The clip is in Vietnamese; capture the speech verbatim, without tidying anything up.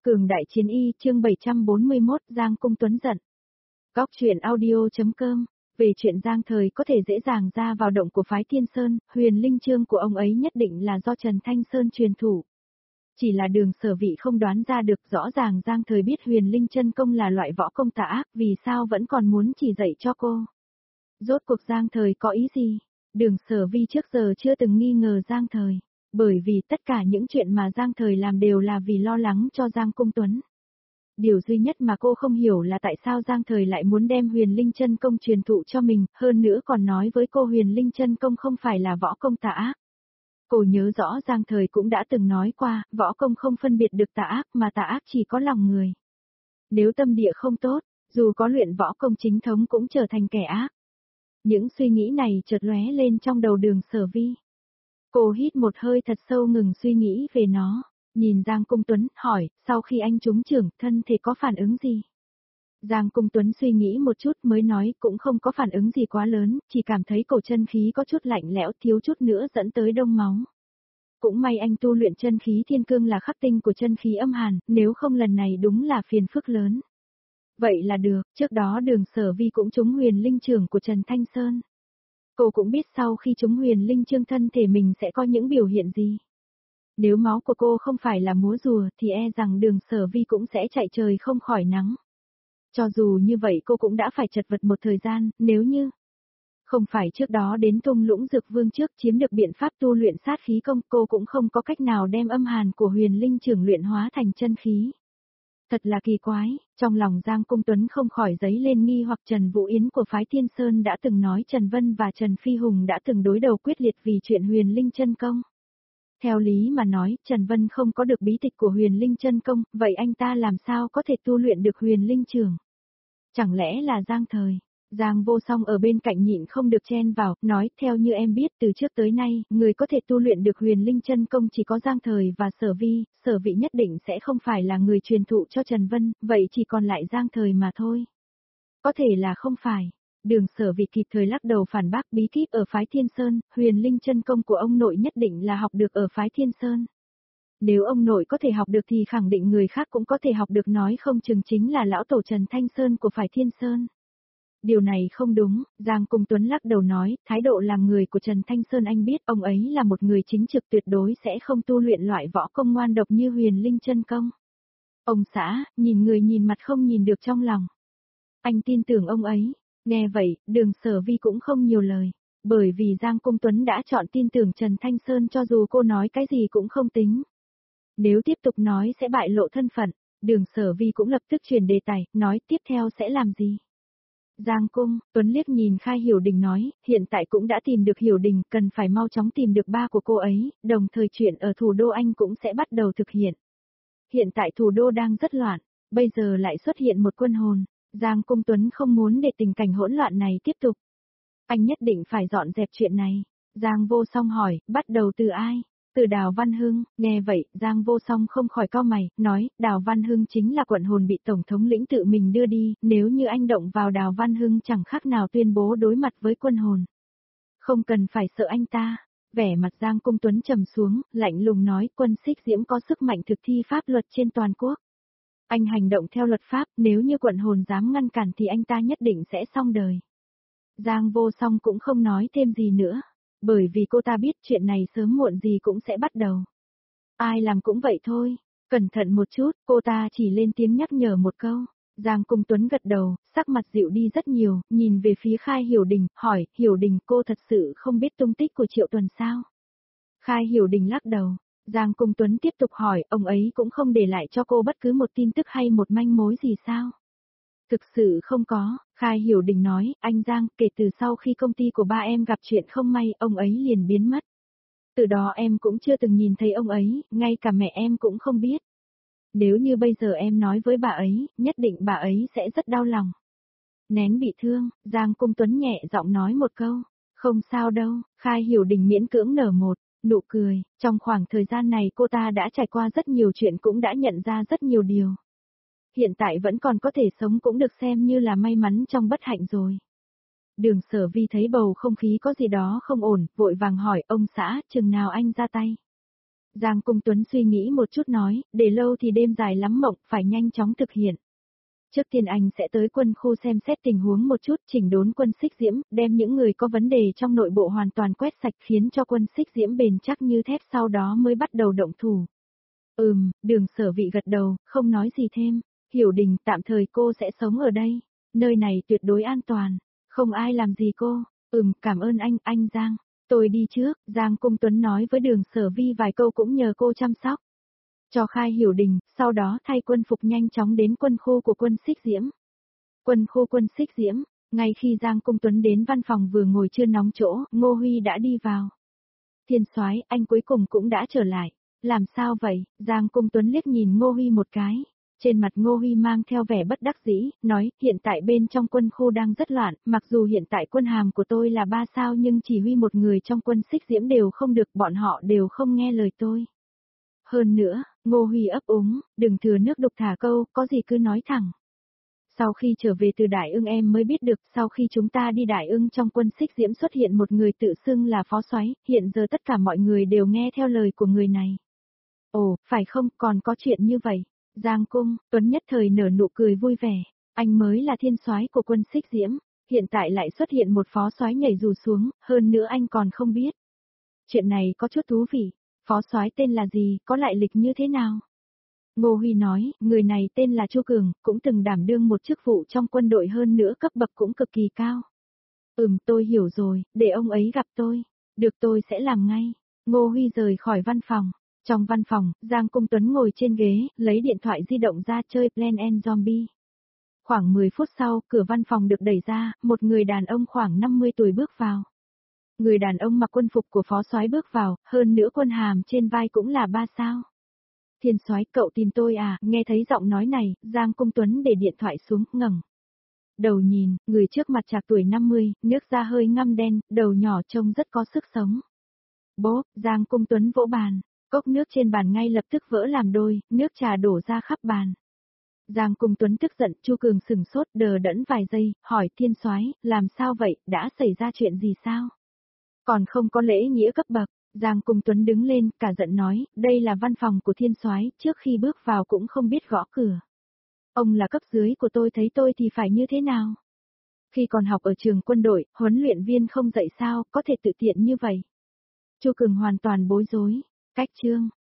Cường đại chiến y chương bảy trăm bốn mươi mốt Giang Cung Tuấn giận. Góc truyện audio.com. Về chuyện Giang Thời có thể dễ dàng ra vào động của phái Thiên Sơn, huyền linh chương của ông ấy nhất định là do Trần Thanh Sơn truyền thủ. Chỉ là Đường Sở Vị không đoán ra được, rõ ràng Giang Thời biết huyền linh chân công là loại võ công tà ác, vì sao vẫn còn muốn chỉ dạy cho cô. Rốt cuộc Giang Thời có ý gì? Đường Sở Vi trước giờ chưa từng nghi ngờ Giang Thời, bởi vì tất cả những chuyện mà Giang Thời làm đều là vì lo lắng cho Giang Cung Tuấn. Điều duy nhất mà cô không hiểu là tại sao Giang Thời lại muốn đem huyền linh chân công truyền thụ cho mình, hơn nữa còn nói với cô huyền linh chân công không phải là võ công tà ác. Cô nhớ rõ Giang Thời cũng đã từng nói qua, võ công không phân biệt được tà ác mà tà ác chỉ có lòng người. Nếu tâm địa không tốt, dù có luyện võ công chính thống cũng trở thành kẻ ác. Những suy nghĩ này chợt lóe lên trong đầu Đường Sở Vi. Cô hít một hơi thật sâu ngừng suy nghĩ về nó, nhìn Giang Cung Tuấn, hỏi, sau khi anh trúng trưởng, thân thể có phản ứng gì? Giang Cung Tuấn suy nghĩ một chút mới nói, cũng không có phản ứng gì quá lớn, chỉ cảm thấy cổ chân khí có chút lạnh lẽo, thiếu chút nữa dẫn tới đông máu. Cũng may anh tu luyện chân khí thiên cương là khắc tinh của chân khí âm hàn, nếu không lần này đúng là phiền phức lớn. Vậy là được, trước đó Đường Sở Vi cũng trúng huyền linh trưởng của Trần Thanh Sơn. Cô cũng biết sau khi trúng huyền linh chương thân thể mình sẽ có những biểu hiện gì. Nếu máu của cô không phải là múa rùa thì e rằng Đường Sở Vi cũng sẽ chạy trời không khỏi nắng. Cho dù như vậy cô cũng đã phải chật vật một thời gian, nếu như không phải trước đó đến Tung Lũng Dược Vương trước chiếm được biện pháp tu luyện sát khí công, cô cũng không có cách nào đem âm hàn của huyền linh trưởng luyện hóa thành chân khí. Thật là kỳ quái, trong lòng Giang Cung Tuấn không khỏi dấy lên nghi hoặc. Trần Vũ Yến của phái Thiên Sơn đã từng nói Trần Vân và Trần Phi Hùng đã từng đối đầu quyết liệt vì chuyện huyền linh chân công. Theo lý mà nói, Trần Vân không có được bí tịch của huyền linh chân công, vậy anh ta làm sao có thể tu luyện được huyền linh trưởng? Chẳng lẽ là Giang Thời? Giang Vô Song ở bên cạnh nhịn không được chen vào, nói, theo như em biết từ trước tới nay, người có thể tu luyện được huyền linh chân công chỉ có Giang Thời và Sở Vi, Sở Vị nhất định sẽ không phải là người truyền thụ cho Trần Vân, vậy chỉ còn lại Giang Thời mà thôi. Có thể là không phải. Đường Sở Vị kịp thời lắc đầu phản bác, bí kíp ở phái Thiên Sơn, huyền linh chân công của ông nội nhất định là học được ở phái Thiên Sơn. Nếu ông nội có thể học được thì khẳng định người khác cũng có thể học được, nói không chừng chính là lão tổ Trần Thanh Sơn của phái Thiên Sơn. Điều này không đúng, Giang Cung Tuấn lắc đầu nói, thái độ làm người của Trần Thanh Sơn anh biết, ông ấy là một người chính trực, tuyệt đối sẽ không tu luyện loại võ công ngoan độc như huyền linh chân công. Ông xã, nhìn người nhìn mặt không nhìn được trong lòng. Anh tin tưởng ông ấy. Nghe vậy, Đường Sở Vi cũng không nhiều lời, bởi vì Giang Cung Tuấn đã chọn tin tưởng Trần Thanh Sơn cho dù cô nói cái gì cũng không tính. Nếu tiếp tục nói sẽ bại lộ thân phận, Đường Sở Vi cũng lập tức chuyển đề tài, nói tiếp theo sẽ làm gì. Giang Cung Tuấn liếc nhìn Khai Hiểu Đình nói, hiện tại cũng đã tìm được Hiểu Đình, cần phải mau chóng tìm được ba của cô ấy, đồng thời chuyện ở thủ đô anh cũng sẽ bắt đầu thực hiện. Hiện tại thủ đô đang rất loạn, bây giờ lại xuất hiện một quân hồn, Giang Cung Tuấn không muốn để tình cảnh hỗn loạn này tiếp tục. Anh nhất định phải dọn dẹp chuyện này. Giang Vô Song hỏi, bắt đầu từ ai? Từ Đào Văn Hưng. Nghe vậy, Giang Vô Song không khỏi cau mày, nói, Đào Văn Hưng chính là quận hồn bị Tổng thống lĩnh tự mình đưa đi, nếu như anh động vào Đào Văn Hưng chẳng khác nào tuyên bố đối mặt với quân hồn. Không cần phải sợ anh ta. Vẻ mặt Giang Cung Tuấn trầm xuống, lạnh lùng nói, Quân Xích Diễm có sức mạnh thực thi pháp luật trên toàn quốc. Anh hành động theo luật pháp, nếu như quận hồn dám ngăn cản thì anh ta nhất định sẽ xong đời. Giang Vô Song cũng không nói thêm gì nữa, bởi vì cô ta biết chuyện này sớm muộn gì cũng sẽ bắt đầu. Ai làm cũng vậy thôi, cẩn thận một chút, cô ta chỉ lên tiếng nhắc nhở một câu. Giang Cung Tuấn gật đầu, sắc mặt dịu đi rất nhiều, nhìn về phía Khai Hiểu Đình, hỏi, Hiểu Đình, cô thật sự không biết tung tích của Triệu Tuần sao? Khai Hiểu Đình lắc đầu. Giang Cung Tuấn tiếp tục hỏi, ông ấy cũng không để lại cho cô bất cứ một tin tức hay một manh mối gì sao? Thực sự không có, Khai Hiểu Đình nói, anh Giang, kể từ sau khi công ty của ba em gặp chuyện không may, ông ấy liền biến mất. Từ đó em cũng chưa từng nhìn thấy ông ấy, ngay cả mẹ em cũng không biết. Nếu như bây giờ em nói với bà ấy, nhất định bà ấy sẽ rất đau lòng. Nén bị thương, Giang Cung Tuấn nhẹ giọng nói một câu, không sao đâu. Khai Hiểu Đình miễn cưỡng nở một nụ cười, trong khoảng thời gian này cô ta đã trải qua rất nhiều chuyện, cũng đã nhận ra rất nhiều điều. Hiện tại vẫn còn có thể sống cũng được xem như là may mắn trong bất hạnh rồi. Đường Sở Vi thấy bầu không khí có gì đó không ổn, vội vàng hỏi, ông xã, chừng nào anh ra tay? Giang Cung Tuấn suy nghĩ một chút nói, để lâu thì đêm dài lắm mộng, phải nhanh chóng thực hiện. Trước tiên anh sẽ tới quân khu xem xét tình huống một chút, chỉnh đốn quân Xích Diễm, đem những người có vấn đề trong nội bộ hoàn toàn quét sạch khiến cho quân Xích Diễm bền chắc như thép, sau đó mới bắt đầu động thủ. Ừm, Đường Sở Vị gật đầu, không nói gì thêm. Hiểu Đình, tạm thời cô sẽ sống ở đây. Nơi này tuyệt đối an toàn, không ai làm gì cô. Ừm, cảm ơn anh, anh Giang. Tôi đi trước, Giang Cung Tuấn nói với Đường Sở Vi vài câu cũng nhờ cô chăm sóc. Cho khai Hiểu Đình, sau đó thay quân phục nhanh chóng đến quân khu của quân Xích Diễm. Quân khu quân Xích Diễm, ngay khi Giang Cung Tuấn đến văn phòng vừa ngồi chưa nóng chỗ, Ngô Huy đã đi vào. Thiên soái, anh cuối cùng cũng đã trở lại. Làm sao vậy? Giang Cung Tuấn liếc nhìn Ngô Huy một cái. Trên mặt Ngô Huy mang theo vẻ bất đắc dĩ, nói, hiện tại bên trong quân khu đang rất loạn, mặc dù hiện tại quân hàm của tôi là ba sao nhưng chỉ huy một người trong quân Xích Diễm đều không được, bọn họ đều không nghe lời tôi. Hơn nữa, Ngô Huy ấp úng, đừng thừa nước đục thả câu, có gì cứ nói thẳng. Sau khi trở về từ Đại Ưng em mới biết được, sau khi chúng ta đi Đại Ưng trong quân Xích Diễm xuất hiện một người tự xưng là phó soái, hiện giờ tất cả mọi người đều nghe theo lời của người này. Ồ, phải không, còn có chuyện như vậy. Giang Cung Tuấn nhất thời nở nụ cười vui vẻ, anh mới là thiên soái của quân Xích Diễm, hiện tại lại xuất hiện một phó soái nhảy dù xuống, hơn nữa anh còn không biết. Chuyện này có chút thú vị, phó soái tên là gì, có lại lịch như thế nào? Ngô Huy nói, người này tên là Chu Cường, cũng từng đảm đương một chức vụ trong quân đội, hơn nữa cấp bậc cũng cực kỳ cao. Ừm, tôi hiểu rồi, để ông ấy gặp tôi. Được, tôi sẽ làm ngay. Ngô Huy rời khỏi văn phòng. Trong văn phòng, Giang Cung Tuấn ngồi trên ghế, lấy điện thoại di động ra chơi Plant and Zombie. Khoảng mười phút sau, cửa văn phòng được đẩy ra, một người đàn ông khoảng năm mươi tuổi bước vào. Người đàn ông mặc quân phục của phó soái bước vào, hơn nữa quân hàm trên vai cũng là ba sao. Thiên soái, cậu tìm tôi à? Nghe thấy giọng nói này, Giang Cung Tuấn để điện thoại xuống, ngẩng đầu nhìn, người trước mặt trạc tuổi năm mươi, nước da hơi ngăm đen, đầu nhỏ trông rất có sức sống. Bố, Giang Cung Tuấn vỗ bàn, cốc nước trên bàn ngay lập tức vỡ làm đôi, nước trà đổ ra khắp bàn. Giang Cung Tuấn tức giận, Chu Cường sừng sốt đờ đẫn vài giây, hỏi thiên soái, làm sao vậy, đã xảy ra chuyện gì sao? Còn không có lễ nghĩa cấp bậc. Giang Cung Tuấn đứng lên, cả giận nói, đây là văn phòng của thiên soái, trước khi bước vào cũng không biết gõ cửa. Ông là cấp dưới của tôi, thấy tôi thì phải như thế nào? Khi còn học ở trường quân đội, huấn luyện viên không dạy sao, có thể tự tiện như vậy? Chu Cường hoàn toàn bối rối. Cách chương